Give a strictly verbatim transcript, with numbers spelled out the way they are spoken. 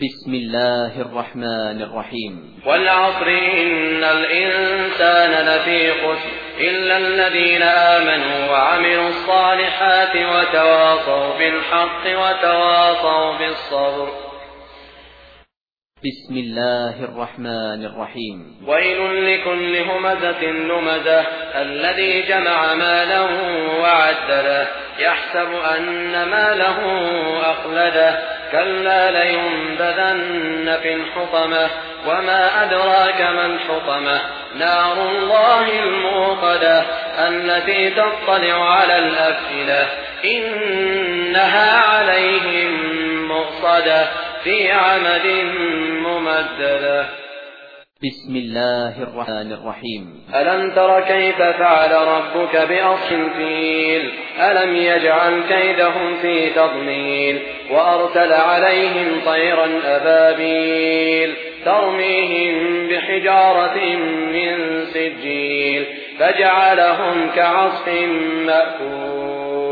بسم الله الرحمن الرحيم. والعصر إن الإنسان لفي خسر إلا الذين آمنوا وعملوا الصالحات وتواصوا بالحق وتواصوا بالصبر. بسم الله الرحمن الرحيم. ويل لكل همزة لمزة الذي جمع ماله وعدده يحسب أن ماله أخلده كلا لينبذن في الحطمة وما أدراك ما الحطمة نار الله الموقدة التي تطلع على الأفئدة إنها عليهم مؤصدة في عمد ممددة. بسم الله الرحمن الرحيم. ألم تر كيف فعل ربك بأصحاب الفيل ألم يجعل كيدهم في تضليل وأرسل عليهم طيرا أبابيل ترميهم بحجارة من سجيل فجعلهم كعصف مأكول.